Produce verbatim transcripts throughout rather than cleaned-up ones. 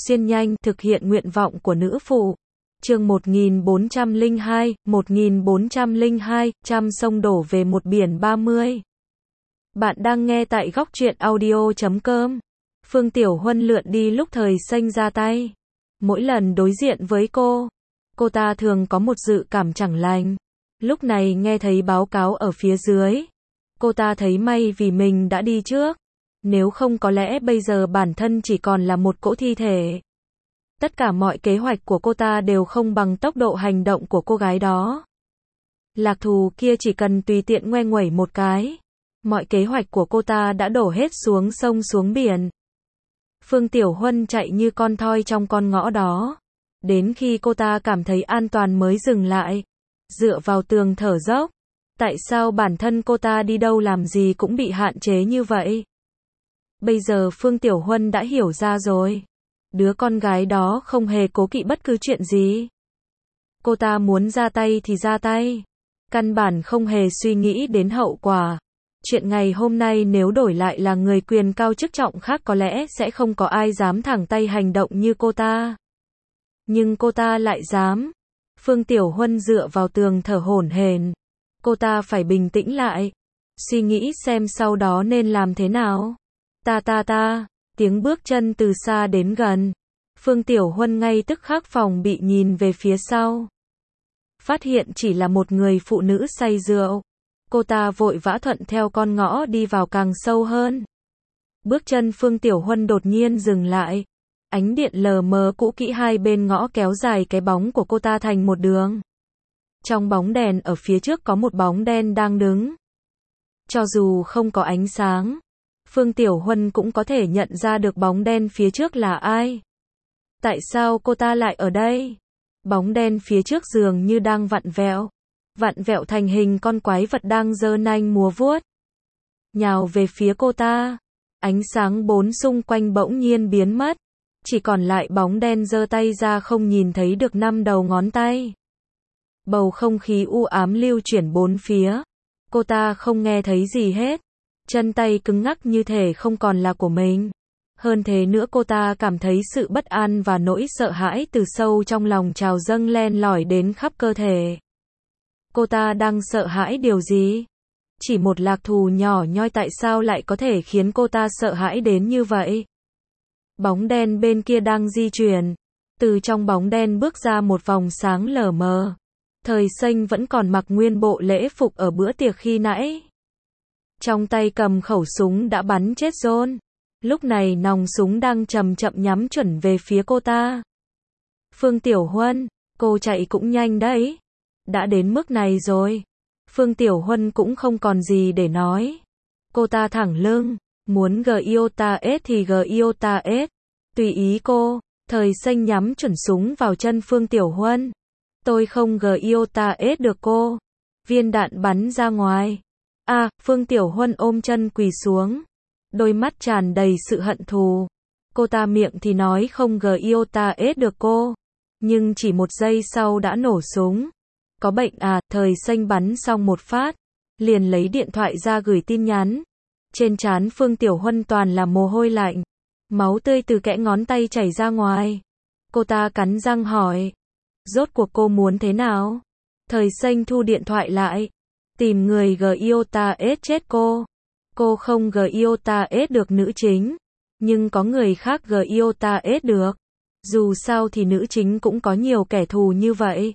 xuyên nhanh, thực hiện nguyện vọng của nữ phụ. Chương một nghìn bốn trăm lẻ hai, một nghìn bốn trăm lẻ hai, trăm sông đổ về một biển ba mươi. Bạn đang nghe tại góc truyện audio chấm com. Phương Tiểu Huân lượn đi lúc Thời Xanh ra tay. Mỗi lần đối diện với cô, cô ta thường có một dự cảm chẳng lành. Lúc này nghe thấy báo cáo ở phía dưới, cô ta thấy may vì mình đã đi trước. Nếu không có lẽ bây giờ bản thân chỉ còn là một cỗ thi thể. Tất cả mọi kế hoạch của cô ta đều không bằng tốc độ hành động của cô gái đó. Lạc thù kia chỉ cần tùy tiện ngoe nguẩy một cái, mọi kế hoạch của cô ta đã đổ hết xuống sông xuống biển. Phương Tiểu Huân chạy như con thoi trong con ngõ đó. Đến khi cô ta cảm thấy an toàn mới dừng lại, dựa vào tường thở dốc. Tại sao bản thân cô ta đi đâu làm gì cũng bị hạn chế như vậy? Bây giờ Phương Tiểu Huân đã hiểu ra rồi. Đứa con gái đó không hề cố kỵ bất cứ chuyện gì. Cô ta muốn ra tay thì ra tay. Căn bản không hề suy nghĩ đến hậu quả. Chuyện ngày hôm nay nếu đổi lại là người quyền cao chức trọng khác có lẽ sẽ không có ai dám thẳng tay hành động như cô ta. Nhưng cô ta lại dám. Phương Tiểu Huân dựa vào tường thở hổn hển. Cô ta phải bình tĩnh lại. Suy nghĩ xem sau đó nên làm thế nào. Ta ta ta, tiếng bước chân từ xa đến gần. Phương Tiểu Huân ngay tức khắc phòng bị nhìn về phía sau. Phát hiện chỉ là một người phụ nữ say rượu. Cô ta vội vã thuận theo con ngõ đi vào càng sâu hơn. Bước chân Phương Tiểu Huân đột nhiên dừng lại. Ánh điện lờ mờ cũ kỹ hai bên ngõ kéo dài cái bóng của cô ta thành một đường. Trong bóng đèn ở phía trước có một bóng đen đang đứng. Cho dù không có ánh sáng, Phương Tiểu Huân cũng có thể nhận ra được bóng đen phía trước là ai. Tại sao cô ta lại ở đây? Bóng đen phía trước dường như đang vặn vẹo. Vặn vẹo thành hình con quái vật đang giơ nanh múa vuốt. Nhào về phía cô ta. Ánh sáng bốn xung quanh bỗng nhiên biến mất. Chỉ còn lại bóng đen giơ tay ra không nhìn thấy được năm đầu ngón tay. Bầu không khí u ám lưu chuyển bốn phía. Cô ta không nghe thấy gì hết. Chân tay cứng ngắc như thể không còn là của mình. Hơn thế nữa cô ta cảm thấy sự bất an và nỗi sợ hãi từ sâu trong lòng trào dâng len lỏi đến khắp cơ thể. Cô ta đang sợ hãi điều gì? Chỉ một lạc thù nhỏ nhoi tại sao lại có thể khiến cô ta sợ hãi đến như vậy? Bóng đen bên kia đang di chuyển. Từ trong bóng đen bước ra một vòng sáng lờ mờ. Thời Xanh vẫn còn mặc nguyên bộ lễ phục ở bữa tiệc khi nãy. Trong tay cầm khẩu súng đã bắn chết John. Lúc này nòng súng đang chậm chậm nhắm chuẩn về phía cô ta. Phương Tiểu Huân, cô chạy cũng nhanh đấy. Đã đến mức này rồi. Phương Tiểu Huân cũng không còn gì để nói. Cô ta thẳng lưng. Muốn gờ i o t a s thì gờ i o t a s. Tùy ý cô. Thời Xanh nhắm chuẩn súng vào chân Phương Tiểu Huân. Tôi không gờ i o t a s được cô. Viên đạn bắn ra ngoài. À, Phương Tiểu Huân ôm chân quỳ xuống. Đôi mắt tràn đầy sự hận thù. Cô ta miệng thì nói không gờ i o t a s được cô. Nhưng chỉ một giây sau đã nổ súng. Có bệnh à? Thời Xanh bắn xong một phát. Liền lấy điện thoại ra gửi tin nhắn. Trên trán Phương Tiểu Huân toàn là mồ hôi lạnh. Máu tươi từ kẽ ngón tay chảy ra ngoài. Cô ta cắn răng hỏi. Rốt cuộc cô muốn thế nào? Thời Xanh thu điện thoại lại. Tìm người gờ i o t a s chết cô. Cô không gờ i o t a s được nữ chính. Nhưng có người khác gờ i o t a s được. Dù sao thì nữ chính cũng có nhiều kẻ thù như vậy.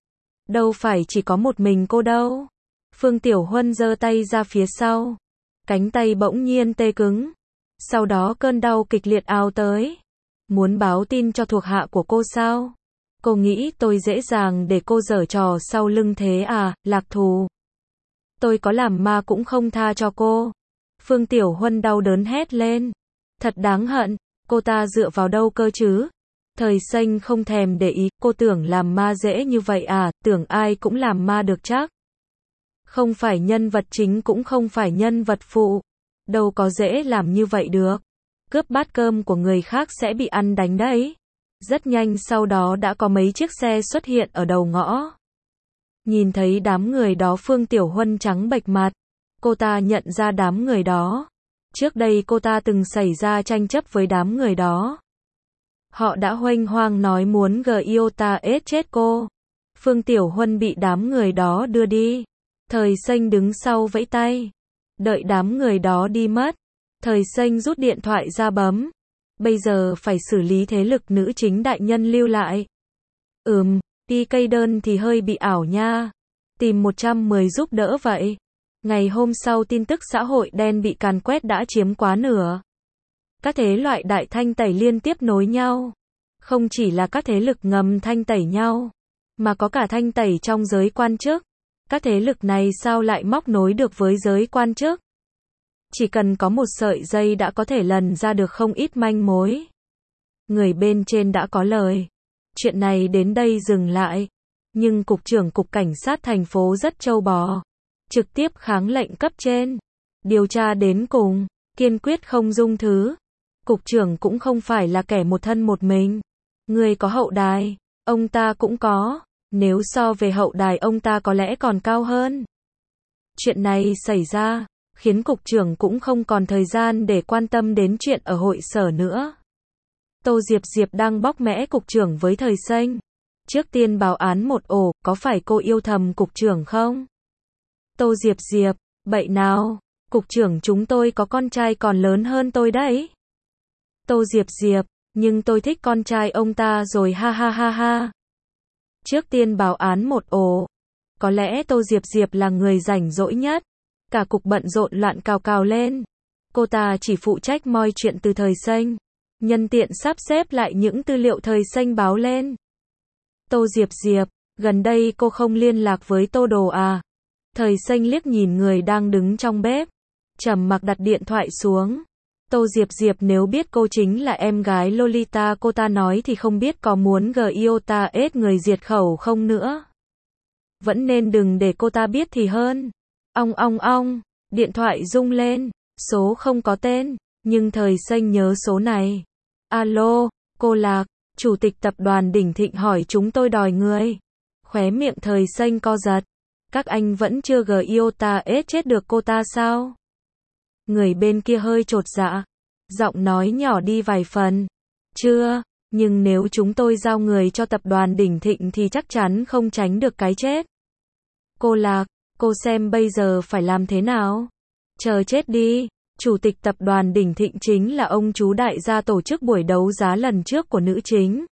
Đâu phải chỉ có một mình cô đâu. Phương Tiểu Huân giơ tay ra phía sau. Cánh tay bỗng nhiên tê cứng. Sau đó cơn đau kịch liệt ào tới. Muốn báo tin cho thuộc hạ của cô sao? Cô nghĩ tôi dễ dàng để cô giở trò sau lưng thế à, lạc thù? Tôi có làm ma cũng không tha cho cô. Phương Tiểu Huân đau đớn hét lên. Thật đáng hận, cô ta dựa vào đâu cơ chứ? Thời Xanh không thèm để ý, cô tưởng làm ma dễ như vậy à, tưởng ai cũng làm ma được chắc. Không phải nhân vật chính cũng không phải nhân vật phụ. Đâu có dễ làm như vậy được. Cướp bát cơm của người khác sẽ bị ăn đánh đấy. Rất nhanh sau đó đã có mấy chiếc xe xuất hiện ở đầu ngõ. Nhìn thấy đám người đó Phương Tiểu Huân trắng bệch mặt. Cô ta nhận ra đám người đó. Trước đây cô ta từng xảy ra tranh chấp với đám người đó. Họ đã huênh hoang nói muốn Giota ết chết cô. Phương Tiểu Huân bị đám người đó đưa đi. Thời Xanh đứng sau vẫy tay. Đợi đám người đó đi mất. Thời Xanh rút điện thoại ra bấm. Bây giờ phải xử lý thế lực nữ chính đại nhân lưu lại. Ừm, đi cây đơn thì hơi bị ảo nha. Tìm một trăm mười giúp đỡ vậy. Ngày hôm sau tin tức xã hội đen bị càn quét đã chiếm quá nửa. Các thế loại đại thanh tẩy liên tiếp nối nhau. Không chỉ là các thế lực ngầm thanh tẩy nhau, mà có cả thanh tẩy trong giới quan chức. Các thế lực này sao lại móc nối được với giới quan chức? Chỉ cần có một sợi dây đã có thể lần ra được không ít manh mối. Người bên trên đã có lời. Chuyện này đến đây dừng lại. Nhưng Cục trưởng Cục Cảnh sát thành phố rất trâu bò. Trực tiếp kháng lệnh cấp trên. Điều tra đến cùng. Kiên quyết không dung thứ. Cục trưởng cũng không phải là kẻ một thân một mình. Người có hậu đài. Ông ta cũng có. Nếu so về hậu đài ông ta có lẽ còn cao hơn. Chuyện này xảy ra, khiến cục trưởng cũng không còn thời gian để quan tâm đến chuyện ở hội sở nữa. Tô Diệp Diệp đang bóc mẽ cục trưởng với Thời Xanh. Trước tiên báo án một ổ, có phải cô yêu thầm cục trưởng không? Tô Diệp Diệp, bậy nào, cục trưởng chúng tôi có con trai còn lớn hơn tôi đấy. Tô Diệp Diệp, nhưng tôi thích con trai ông ta rồi ha ha ha ha. Trước tiên báo án một ổ. Có lẽ Tô Diệp Diệp là người rảnh rỗi nhất. Cả cục bận rộn loạn cào cào lên. Cô ta chỉ phụ trách moi chuyện từ Thời Xanh. Nhân tiện sắp xếp lại những tư liệu Thời Xanh báo lên. Tô Diệp Diệp, gần đây cô không liên lạc với Tô Đồ à? Thời Xanh liếc nhìn người đang đứng trong bếp. Trầm mặc đặt điện thoại xuống. Tô Diệp Diệp nếu biết cô chính là em gái Lolita cô ta nói thì không biết có muốn Giota ết người diệt khẩu không nữa. Vẫn nên đừng để cô ta biết thì hơn. Ong ong ong, điện thoại rung lên, số không có tên, nhưng Thời Xanh nhớ số này. Alo, cô Lạc, chủ tịch tập đoàn Đỉnh Thịnh hỏi chúng tôi đòi người. Khóe miệng Thời Xanh co giật. Các anh vẫn chưa Giota ết chết được cô ta sao? Người bên kia hơi chột dạ. Giọng nói nhỏ đi vài phần. Chưa, nhưng nếu chúng tôi giao người cho tập đoàn Đỉnh Thịnh thì chắc chắn không tránh được cái chết. Cô Lạc, cô xem bây giờ phải làm thế nào? Chờ chết đi. Chủ tịch tập đoàn Đỉnh Thịnh chính là ông chú đại gia tổ chức buổi đấu giá lần trước của nữ chính.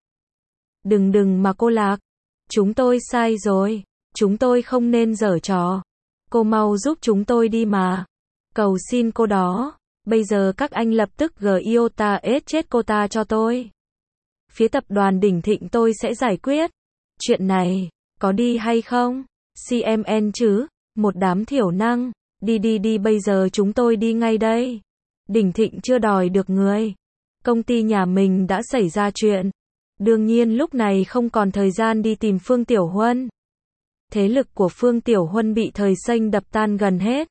Đừng đừng mà cô Lạc. Chúng tôi sai rồi. Chúng tôi không nên giở trò. Cô mau giúp chúng tôi đi mà. Cầu xin cô đó. Bây giờ các anh lập tức Giota ết chết cô ta cho tôi. Phía tập đoàn Đỉnh Thịnh tôi sẽ giải quyết. Chuyện này, có đi hay không? xê em en chứ, một đám thiểu năng. Đi đi đi bây giờ chúng tôi đi ngay đây. Đỉnh Thịnh chưa đòi được người. Công ty nhà mình đã xảy ra chuyện. Đương nhiên lúc này không còn thời gian đi tìm Phương Tiểu Huân. Thế lực của Phương Tiểu Huân bị Thời Xanh đập tan gần hết.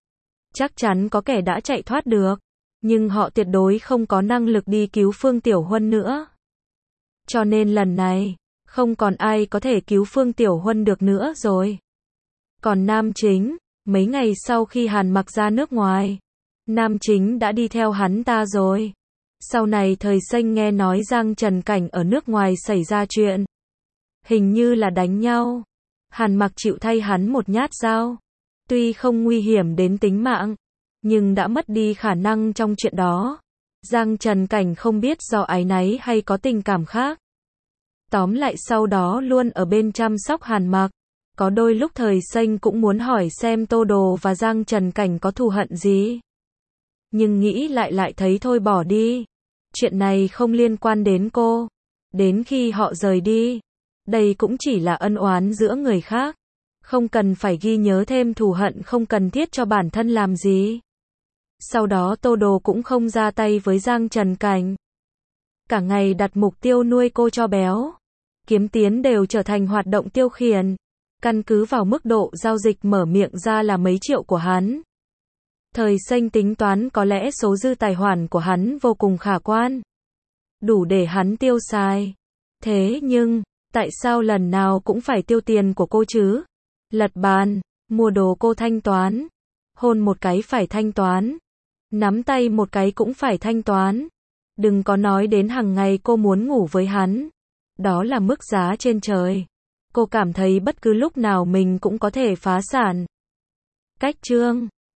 Chắc chắn có kẻ đã chạy thoát được. Nhưng họ tuyệt đối không có năng lực đi cứu Phương Tiểu Huân nữa. Cho nên lần này, không còn ai có thể cứu Phương Tiểu Huân được nữa rồi. Còn nam chính, mấy ngày sau khi Hàn Mặc ra nước ngoài, nam chính đã đi theo hắn ta rồi. Sau này Thời Xanh nghe nói Giang Trần Cảnh ở nước ngoài xảy ra chuyện. Hình như là đánh nhau. Hàn Mặc chịu thay hắn một nhát dao. Tuy không nguy hiểm đến tính mạng, nhưng đã mất đi khả năng trong chuyện đó. Giang Trần Cảnh không biết do áy náy hay có tình cảm khác. Tóm lại sau đó luôn ở bên chăm sóc Hàn Mặc. Có đôi lúc Thời Xanh cũng muốn hỏi xem Tô Đồ và Giang Trần Cảnh có thù hận gì. Nhưng nghĩ lại lại thấy thôi bỏ đi. Chuyện này không liên quan đến cô. Đến khi họ rời đi, đây cũng chỉ là ân oán giữa người khác. Không cần phải ghi nhớ thêm thù hận không cần thiết cho bản thân làm gì. Sau đó Tô Đồ cũng không ra tay với Giang Trần Cảnh. Cả ngày đặt mục tiêu nuôi cô cho béo. Kiếm tiền đều trở thành hoạt động tiêu khiển. Căn cứ vào mức độ giao dịch mở miệng ra là mấy triệu của hắn. Thời Xanh tính toán có lẽ số dư tài khoản của hắn vô cùng khả quan. Đủ để hắn tiêu xài. Thế nhưng, tại sao lần nào cũng phải tiêu tiền của cô chứ? Lật bàn, mua đồ cô thanh toán. Hôn một cái phải thanh toán. Nắm tay một cái cũng phải thanh toán. Đừng có nói đến hàng ngày cô muốn ngủ với hắn. Đó là mức giá trên trời. Cô cảm thấy bất cứ lúc nào mình cũng có thể phá sản. Cách chương